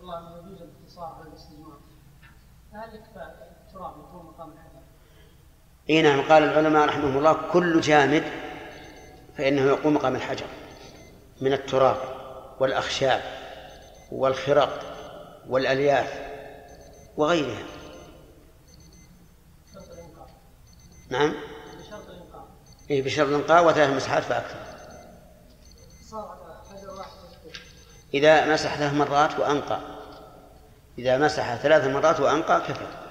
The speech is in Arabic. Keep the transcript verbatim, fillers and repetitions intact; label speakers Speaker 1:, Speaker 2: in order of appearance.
Speaker 1: الله أنه يجوز الاختصار على الاستجمار، فهل يكفى التراب يكون مقام الحجر؟
Speaker 2: إيه نعم، قال العلماء رحمهم الله كل جامد فإنه يقوم مقام الحجر من التراب والأخشاب والخرق والألياف وغيرها. نعم
Speaker 1: بشرط الإنقاء.
Speaker 2: إيه بشرط الإنقاء وثلاث مسحات فأكثر. إذا مسح ثلاث مرات وأنقى، إذا مسح ثلاث مرات وأنقى كفى.